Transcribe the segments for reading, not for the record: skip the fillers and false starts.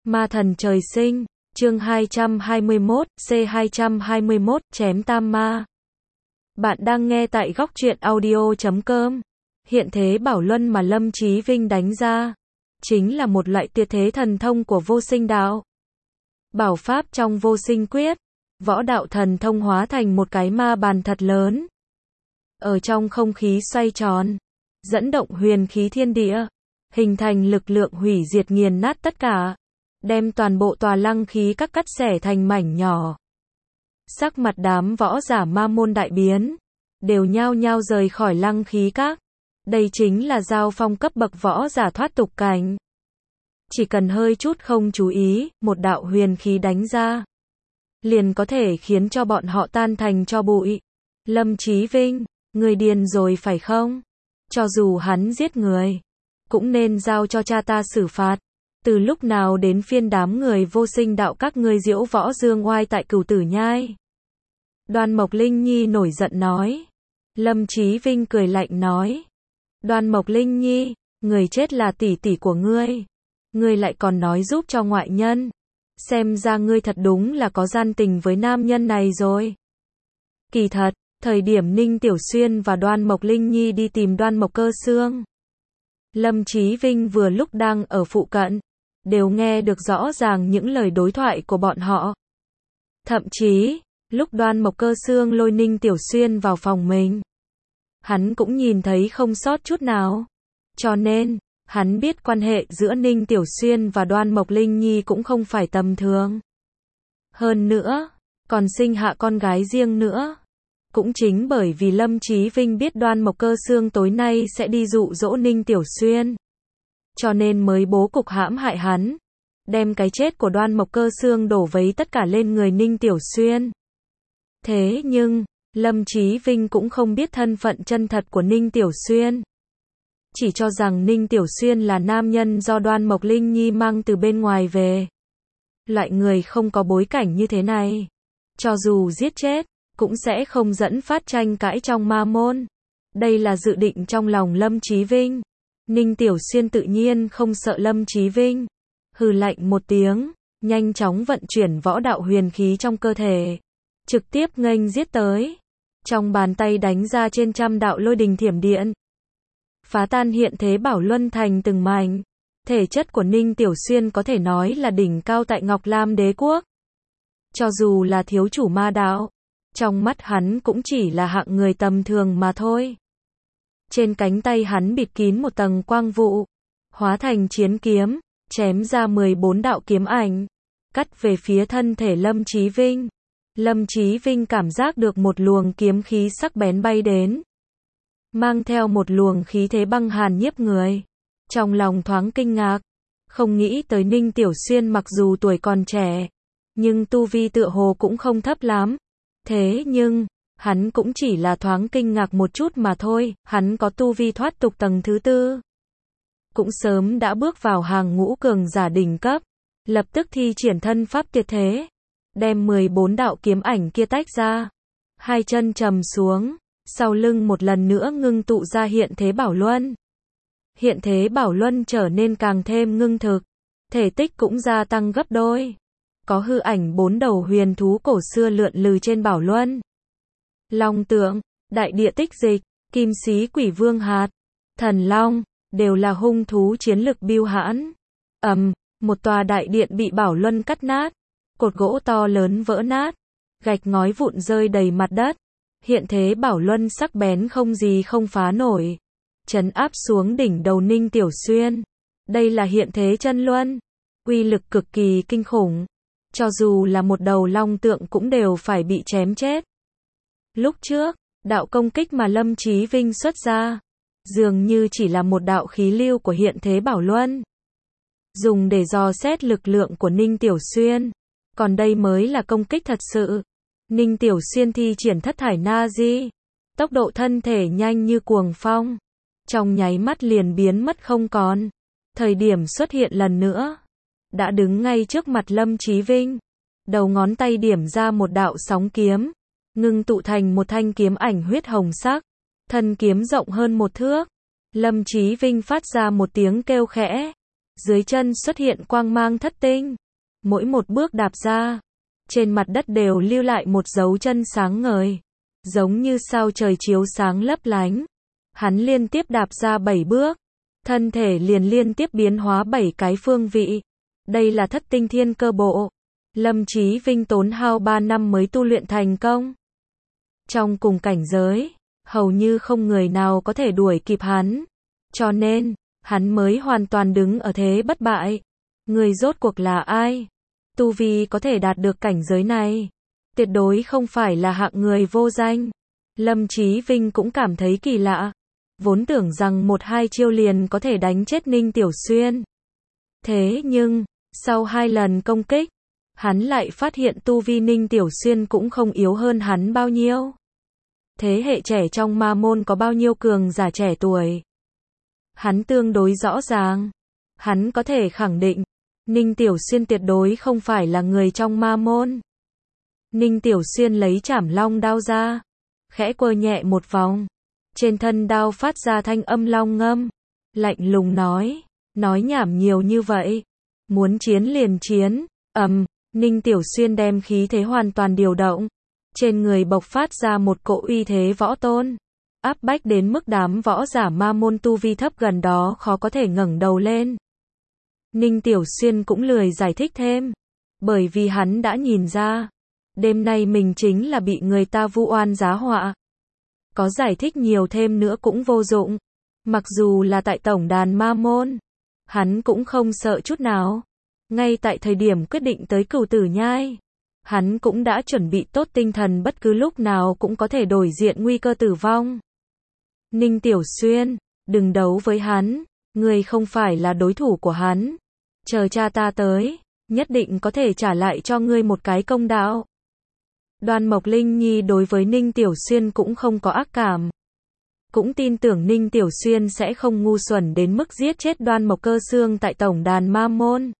Ma thần trời sinh, chương 221, C221, chém tam ma. Bạn đang nghe tại góc truyện audio.com. Hiện thế Bảo Luân mà Lâm Chí Vinh đánh ra, chính là một loại tuyệt thế thần thông của vô sinh đạo. Bảo pháp trong vô sinh quyết, võ đạo thần thông hóa thành một cái ma bàn thật lớn. Ở trong không khí xoay tròn, dẫn động huyền khí thiên địa, hình thành lực lượng hủy diệt nghiền nát tất cả, đem toàn bộ tòa lăng khí các cắt xẻ thành mảnh nhỏ. Sắc mặt đám võ giả ma môn đại biến, đều nhao nhao rời khỏi lăng khí các. Đây chính là giao phong cấp bậc võ giả thoát tục cảnh. Chỉ cần hơi chút không chú ý, một đạo huyền khí đánh ra, liền có thể khiến cho bọn họ tan thành tro bụi. Lâm Chí Vinh, người điên rồi phải không? Cho dù hắn giết người, cũng nên giao cho cha ta xử phạt. Từ lúc nào đến phiên đám người vô sinh đạo các ngươi diễu võ dương oai tại Cửu Tử Nhai? Đoan Mộc Linh Nhi nổi giận nói. Lâm Chí Vinh cười lạnh nói. Đoan Mộc Linh Nhi, người chết là tỷ tỷ của ngươi. Ngươi lại còn nói giúp cho ngoại nhân. Xem ra ngươi thật đúng là có gian tình với nam nhân này rồi. Kỳ thật, thời điểm Ninh Tiểu Xuyên và Đoan Mộc Linh Nhi đi tìm Đoan Mộc Cơ Xương, Lâm Chí Vinh vừa lúc đang ở phụ cận, đều nghe được rõ ràng những lời đối thoại của bọn họ. Thậm chí, lúc Đoan Mộc Cơ Xương lôi Ninh Tiểu Xuyên vào phòng mình, hắn cũng nhìn thấy không sót chút nào. Cho nên, hắn biết quan hệ giữa Ninh Tiểu Xuyên và Đoan Mộc Linh Nhi cũng không phải tầm thường. Hơn nữa, còn sinh hạ con gái riêng nữa. Cũng chính bởi vì Lâm Chí Vinh biết Đoan Mộc Cơ Xương tối nay sẽ đi dụ dỗ Ninh Tiểu Xuyên, cho nên mới bố cục hãm hại hắn, đem cái chết của Đoan Mộc Cơ Xương đổ vấy tất cả lên người Ninh Tiểu Xuyên. Thế nhưng, Lâm Chí Vinh cũng không biết thân phận chân thật của Ninh Tiểu Xuyên. Chỉ cho rằng Ninh Tiểu Xuyên là nam nhân do Đoan Mộc Linh Nhi mang từ bên ngoài về. Loại người không có bối cảnh như thế này, cho dù giết chết, cũng sẽ không dẫn phát tranh cãi trong ma môn. Đây là dự định trong lòng Lâm Chí Vinh. Ninh Tiểu Xuyên tự nhiên không sợ Lâm Chí Vinh. Hừ lạnh một tiếng, nhanh chóng vận chuyển võ đạo huyền khí trong cơ thể, trực tiếp nghênh giết tới. Trong bàn tay đánh ra trên trăm đạo lôi đình thiểm điện, phá tan hiện thế Bảo Luân thành từng mảnh. Thể chất của Ninh Tiểu Xuyên có thể nói là đỉnh cao tại Ngọc Lam Đế Quốc. Cho dù là thiếu chủ ma đạo, trong mắt hắn cũng chỉ là hạng người tầm thường mà thôi. Trên cánh tay hắn bịt kín một tầng quang vụ, hóa thành chiến kiếm, chém ra 14 đạo kiếm ảnh, cắt về phía thân thể Lâm Chí Vinh. Lâm Chí Vinh cảm giác được một luồng kiếm khí sắc bén bay đến, mang theo một luồng khí thế băng hàn nhiếp người. Trong lòng thoáng kinh ngạc, không nghĩ tới Ninh Tiểu Xuyên mặc dù tuổi còn trẻ, nhưng tu vi tựa hồ cũng không thấp lắm. Thế nhưng, hắn cũng chỉ là thoáng kinh ngạc một chút mà thôi, hắn có tu vi thoát tục tầng thứ 4. Cũng sớm đã bước vào hàng ngũ cường giả đỉnh cấp, lập tức thi triển thân pháp tuyệt thế, đem 14 đạo kiếm ảnh kia tách ra, hai chân trầm xuống, sau lưng một lần nữa ngưng tụ ra hiện thế Bảo Luân. Hiện thế Bảo Luân trở nên càng thêm ngưng thực, thể tích cũng gia tăng gấp đôi. Có hư ảnh 4 đầu huyền thú cổ xưa lượn lừ trên Bảo Luân. Long tượng, đại địa tích dịch, kim xí quỷ vương hạt, thần long, đều là hung thú chiến lực bưu hãn. Một tòa đại điện bị Bảo Luân cắt nát, cột gỗ to lớn vỡ nát, gạch ngói vụn rơi đầy mặt đất. Hiện thế Bảo Luân sắc bén không gì không phá nổi, trấn áp xuống đỉnh đầu Ninh Tiểu Xuyên. Đây là hiện thế chân luân, uy lực cực kỳ kinh khủng. Cho dù là một đầu long tượng cũng đều phải bị chém chết. Lúc trước, đạo công kích mà Lâm Chí Vinh xuất ra, dường như chỉ là một đạo khí lưu của hiện thế Bảo Luân, dùng để dò xét lực lượng của Ninh Tiểu Xuyên. Còn đây mới là công kích thật sự. Ninh Tiểu Xuyên thi triển thất thải na di, tốc độ thân thể nhanh như cuồng phong, trong nháy mắt liền biến mất không còn. Thời điểm xuất hiện lần nữa, đã đứng ngay trước mặt Lâm Chí Vinh, đầu ngón tay điểm ra một đạo sóng kiếm, ngưng tụ thành một thanh kiếm ảnh huyết hồng sắc, thân kiếm rộng hơn 1 thước. Lâm Chí Vinh phát ra một tiếng kêu khẽ, Dưới chân xuất hiện quang mang thất tinh. Mỗi một bước đạp ra, trên mặt đất đều lưu lại một dấu chân sáng ngời, giống như sao trời chiếu sáng lấp lánh. Hắn liên tiếp đạp ra 7 bước, thân thể liền liên tiếp biến hóa 7 cái phương vị. Đây là thất tinh thiên cơ bộ. Lâm Chí Vinh tốn hao 3 năm mới tu luyện thành công. Trong cùng cảnh giới, hầu như không người nào có thể đuổi kịp hắn. Cho nên, hắn mới hoàn toàn đứng ở thế bất bại. Người rốt cuộc là ai? Tu vi có thể đạt được cảnh giới này, tuyệt đối không phải là hạng người vô danh. Lâm Chí Vinh cũng cảm thấy kỳ lạ. Vốn tưởng rằng 1-2 chiêu liền có thể đánh chết Ninh Tiểu Xuyên. Thế nhưng, sau 2 lần công kích, hắn lại phát hiện tu vi Ninh Tiểu Xuyên cũng không yếu hơn hắn bao nhiêu. Thế hệ trẻ trong ma môn có bao nhiêu cường giả trẻ tuổi? Hắn tương đối rõ ràng. Hắn có thể khẳng định, Ninh Tiểu Xuyên tuyệt đối không phải là người trong ma môn. Ninh Tiểu Xuyên lấy Trảm Long đao ra, khẽ quơ nhẹ một vòng. Trên thân đao phát ra thanh âm long ngâm. Lạnh lùng nói nhảm nhiều như vậy. Muốn chiến liền chiến. Ninh Tiểu Xuyên đem khí thế hoàn toàn điều động. Trên người bộc phát ra một cỗ uy thế võ tôn. Áp bách đến mức đám võ giả ma môn tu vi thấp gần đó khó có thể ngẩng đầu lên. Ninh Tiểu Xuyên cũng lười giải thích thêm. Bởi vì hắn đã nhìn ra, đêm nay mình chính là bị người ta vu oan giá họa. Có giải thích nhiều thêm nữa cũng vô dụng. Mặc dù là tại tổng đàn ma môn, hắn cũng không sợ chút nào. Ngay tại thời điểm quyết định tới Cửu Tử Nhai, hắn cũng đã chuẩn bị tốt tinh thần bất cứ lúc nào cũng có thể đối diện nguy cơ tử vong. Ninh Tiểu Xuyên, đừng đấu với hắn, ngươi không phải là đối thủ của hắn. Chờ cha ta tới, nhất định có thể trả lại cho ngươi một cái công đạo. Đoan Mộc Linh Nhi đối với Ninh Tiểu Xuyên cũng không có ác cảm. Cũng tin tưởng Ninh Tiểu Xuyên sẽ không ngu xuẩn đến mức giết chết Đoan Mộc Cơ Xương tại tổng đàn ma môn.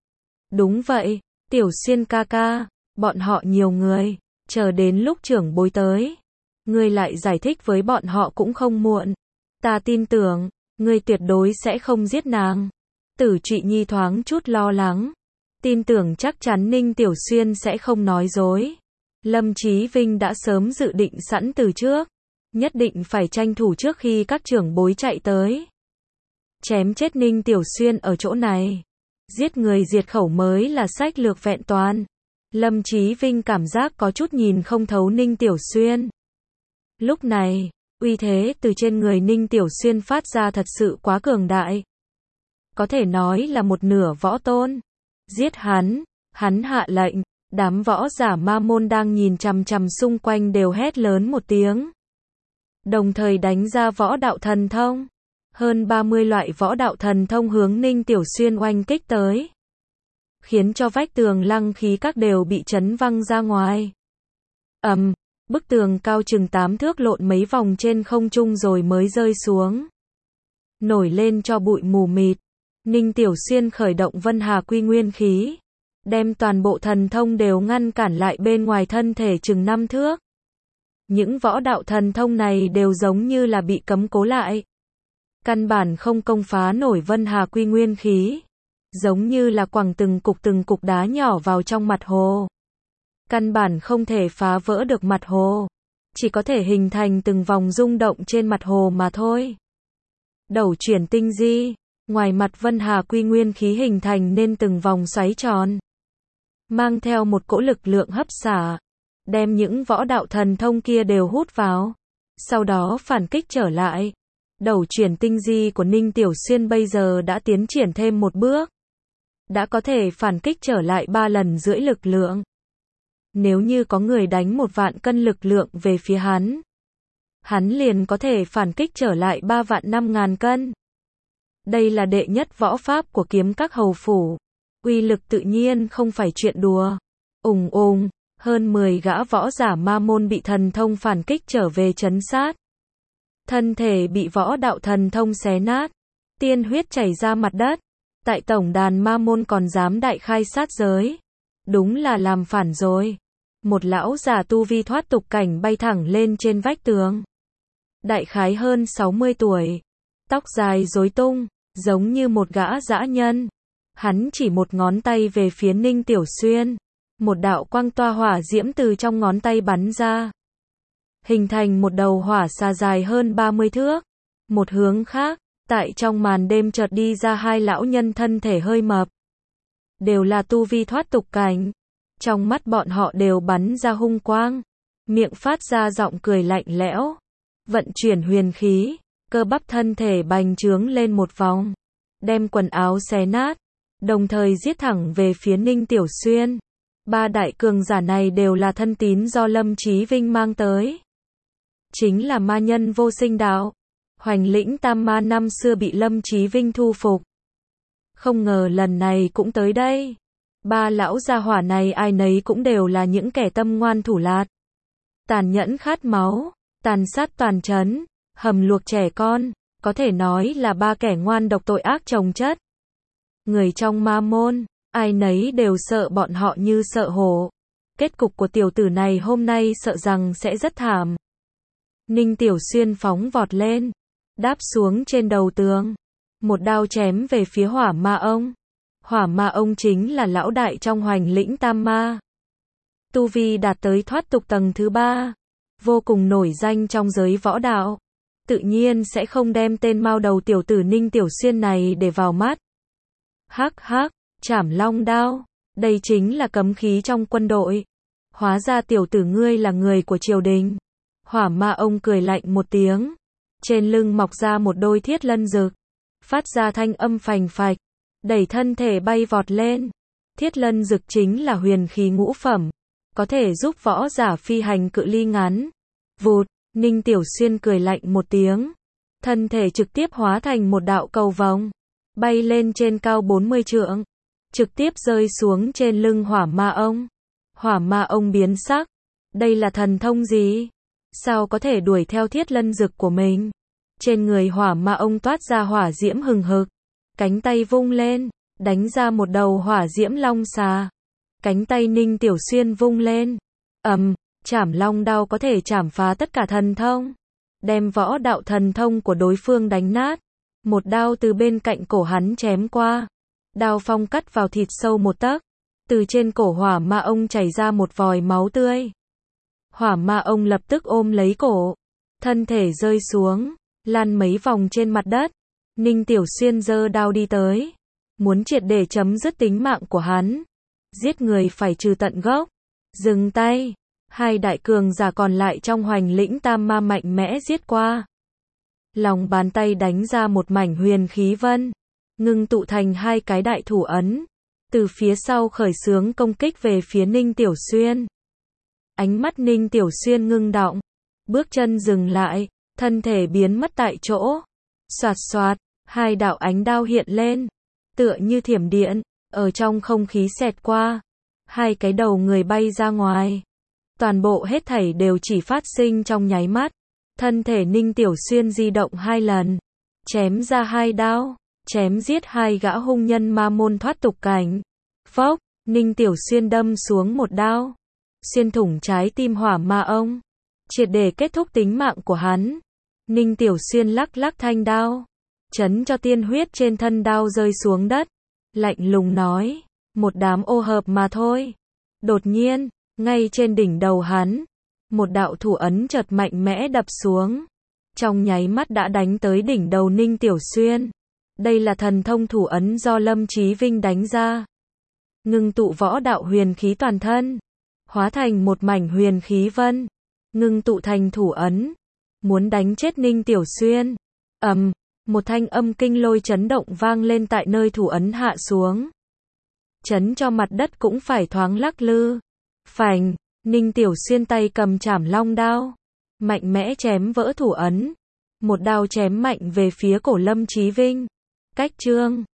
Đúng vậy, Tiểu Xuyên ca ca, bọn họ nhiều người, chờ đến lúc trưởng bối tới, ngươi lại giải thích với bọn họ cũng không muộn. Ta tin tưởng, ngươi tuyệt đối sẽ không giết nàng. Tử Trụy Nhi thoáng chút lo lắng, tin tưởng chắc chắn Ninh Tiểu Xuyên sẽ không nói dối. Lâm Chí Vinh đã sớm dự định sẵn từ trước, nhất định phải tranh thủ trước khi các trưởng bối chạy tới. Chém chết Ninh Tiểu Xuyên ở chỗ này, giết người diệt khẩu mới là sách lược vẹn toàn. Lâm Chí Vinh cảm giác có chút nhìn không thấu Ninh Tiểu Xuyên. Lúc này, uy thế từ trên người Ninh Tiểu Xuyên phát ra thật sự quá cường đại. Có thể nói là một nửa võ tôn. Giết hắn, hắn hạ lệnh, đám võ giả ma môn đang nhìn chằm chằm xung quanh đều hét lớn một tiếng. Đồng thời đánh ra võ đạo thần thông. Hơn 30 loại võ đạo thần thông hướng Ninh Tiểu Xuyên oanh kích tới, khiến cho vách tường lăng khí các đều bị chấn văng ra ngoài. Bức tường cao chừng 8 thước lộn mấy vòng trên không trung rồi mới rơi xuống. Nổi lên cho bụi mù mịt. Ninh Tiểu Xuyên khởi động Vân Hà Quy Nguyên khí, đem toàn bộ thần thông đều ngăn cản lại bên ngoài thân thể chừng 5 thước. Những võ đạo thần thông này đều giống như là bị cấm cố lại. Căn bản không công phá nổi Vân Hà Quy Nguyên khí. Giống như là quẳng từng cục đá nhỏ vào trong mặt hồ. Căn bản không thể phá vỡ được mặt hồ. Chỉ có thể hình thành từng vòng rung động trên mặt hồ mà thôi. Đẩu chuyển tinh di. Ngoài mặt Vân Hà Quy Nguyên khí hình thành nên từng vòng xoáy tròn. Mang theo một cỗ lực lượng hấp xả. Đem những võ đạo thần thông kia đều hút vào. Sau đó phản kích trở lại. Đẩu chuyển tinh di của Ninh Tiểu Xuyên bây giờ đã tiến triển thêm một bước. Đã có thể phản kích trở lại 3 lần rưỡi lực lượng. Nếu như có người đánh 1 vạn cân lực lượng về phía hắn liền có thể phản kích trở lại 3 vạn 5.000 cân. Đây là đệ nhất võ pháp của kiếm các hầu phủ. Uy lực tự nhiên không phải chuyện đùa. Hơn 10 gã võ giả ma môn bị thần thông phản kích trở về trấn sát. Thân thể bị võ đạo thần thông xé nát. Tiên huyết chảy ra mặt đất. Tại tổng đàn ma môn còn dám đại khai sát giới. Đúng là làm phản rồi. Một lão già tu vi thoát tục cảnh bay thẳng lên trên vách tường. Đại khái hơn 60 tuổi. Tóc dài rối tung, giống như một gã dã nhân. Hắn chỉ một ngón tay về phía Ninh Tiểu Xuyên. Một đạo quang toa hỏa diễm từ trong ngón tay bắn ra. Hình thành một đầu hỏa xà dài hơn 30 thước. Một hướng khác, tại trong màn đêm chợt đi ra hai lão nhân thân thể hơi mập. Đều là tu vi thoát tục cảnh. Trong mắt bọn họ đều bắn ra hung quang. Miệng phát ra giọng cười lạnh lẽo. Vận chuyển huyền khí, cơ bắp thân thể bành trướng lên một vòng. Đem quần áo xé nát. Đồng thời giết thẳng về phía Ninh Tiểu Xuyên. Ba đại cường giả này đều là thân tín do Lâm Chí Vinh mang tới. Chính là ma nhân vô sinh đạo. Hoành lĩnh tam ma năm xưa bị Lâm Chí Vinh thu phục. Không ngờ lần này cũng tới đây. Ba lão gia hỏa này ai nấy cũng đều là những kẻ tâm ngoan thủ lạt. Tàn nhẫn khát máu, tàn sát toàn trấn, hầm luộc trẻ con, có thể nói là ba kẻ ngoan độc tội ác chồng chất. Người trong ma môn, ai nấy đều sợ bọn họ như sợ hổ. Kết cục của tiểu tử này hôm nay sợ rằng sẽ rất thảm. Ninh Tiểu Xuyên phóng vọt lên, đáp xuống trên đầu tường. Một đao chém về phía Hỏa Ma Ông. Hỏa Ma Ông chính là lão đại trong Hoành lĩnh tam ma. Tu vi đạt tới thoát tục tầng thứ 3. Vô cùng nổi danh trong giới võ đạo. Tự nhiên sẽ không đem tên mao đầu tiểu tử Ninh Tiểu Xuyên này để vào mắt. Hắc hắc, Trảm Long đao. Đây chính là cấm khí trong quân đội. Hóa ra tiểu tử ngươi là người của triều đình. Hỏa Ma Ông cười lạnh một tiếng. Trên lưng mọc ra một đôi thiết lân rực. Phát ra thanh âm phành phạch. Đẩy thân thể bay vọt lên. Thiết lân rực chính là huyền khí ngũ phẩm. Có thể giúp võ giả phi hành cự ly ngắn. Vụt, Ninh Tiểu Xuyên cười lạnh một tiếng. Thân thể trực tiếp hóa thành một đạo cầu vồng. Bay lên trên cao 40 trượng. Trực tiếp rơi xuống trên lưng Hỏa Ma Ông. Hỏa Ma Ông biến sắc. Đây là thần thông gì? Sao có thể đuổi theo thiết lân dực của mình? Trên người Hỏa Ma Ông toát ra hỏa diễm hừng hực. Cánh tay vung lên, đánh ra một đầu hỏa diễm long xà. Cánh tay Ninh Tiểu Xuyên vung lên. Trảm Long đao có thể chảm phá tất cả thần thông. Đem võ đạo thần thông của đối phương đánh nát. Một đao từ bên cạnh cổ hắn chém qua. Đao phong cắt vào thịt sâu một tấc. Từ trên cổ Hỏa Ma Ông chảy ra một vòi máu tươi. Hỏa Ma Ông lập tức ôm lấy cổ. Thân thể rơi xuống, lăn mấy vòng trên mặt đất. Ninh Tiểu Xuyên giơ đao đi tới. Muốn triệt để chấm dứt tính mạng của hắn. Giết người phải trừ tận gốc. Dừng tay. Hai đại cường giả còn lại trong Hoành lĩnh tam ma mạnh mẽ giết qua. Lòng bàn tay đánh ra một mảnh huyền khí vân. Ngưng tụ thành hai cái đại thủ ấn. Từ phía sau khởi xướng công kích về phía Ninh Tiểu Xuyên. Ánh mắt Ninh Tiểu Xuyên ngưng động. Bước chân dừng lại. Thân thể biến mất tại chỗ. Xoạt xoạt. Hai đạo ánh đao hiện lên. Tựa như thiểm điện. Ở trong không khí xẹt qua. Hai cái đầu người bay ra ngoài. Toàn bộ hết thảy đều chỉ phát sinh trong nháy mắt. Thân thể Ninh Tiểu Xuyên di động 2 lần. Chém ra 2 đao. Chém giết 2 gã hung nhân ma môn thoát tục cảnh. Phốc, Ninh Tiểu Xuyên đâm xuống một đao. Xuyên thủng trái tim Hỏa Ma Ông. Triệt để kết thúc tính mạng của hắn. Ninh Tiểu Xuyên lắc lắc thanh đao. Chấn cho tiên huyết trên thân đao rơi xuống đất. Lạnh lùng nói. Một đám ô hợp mà thôi. Đột nhiên, ngay trên đỉnh đầu hắn. Một đạo thủ ấn chợt mạnh mẽ đập xuống. Trong nháy mắt đã đánh tới đỉnh đầu Ninh Tiểu Xuyên. Đây là thần thông thủ ấn do Lâm Chí Vinh đánh ra. Ngưng tụ võ đạo huyền khí toàn thân. Hóa thành một mảnh huyền khí vân. Ngưng tụ thành thủ ấn. Muốn đánh chết Ninh Tiểu Xuyên. Một thanh âm kinh lôi chấn động vang lên tại nơi thủ ấn hạ xuống. Chấn cho mặt đất cũng phải thoáng lắc lư. Phành, Ninh Tiểu Xuyên tay cầm Trảm Long đao. Mạnh mẽ chém vỡ thủ ấn. Một đao chém mạnh về phía cổ Lâm Chí Vinh. Cách chương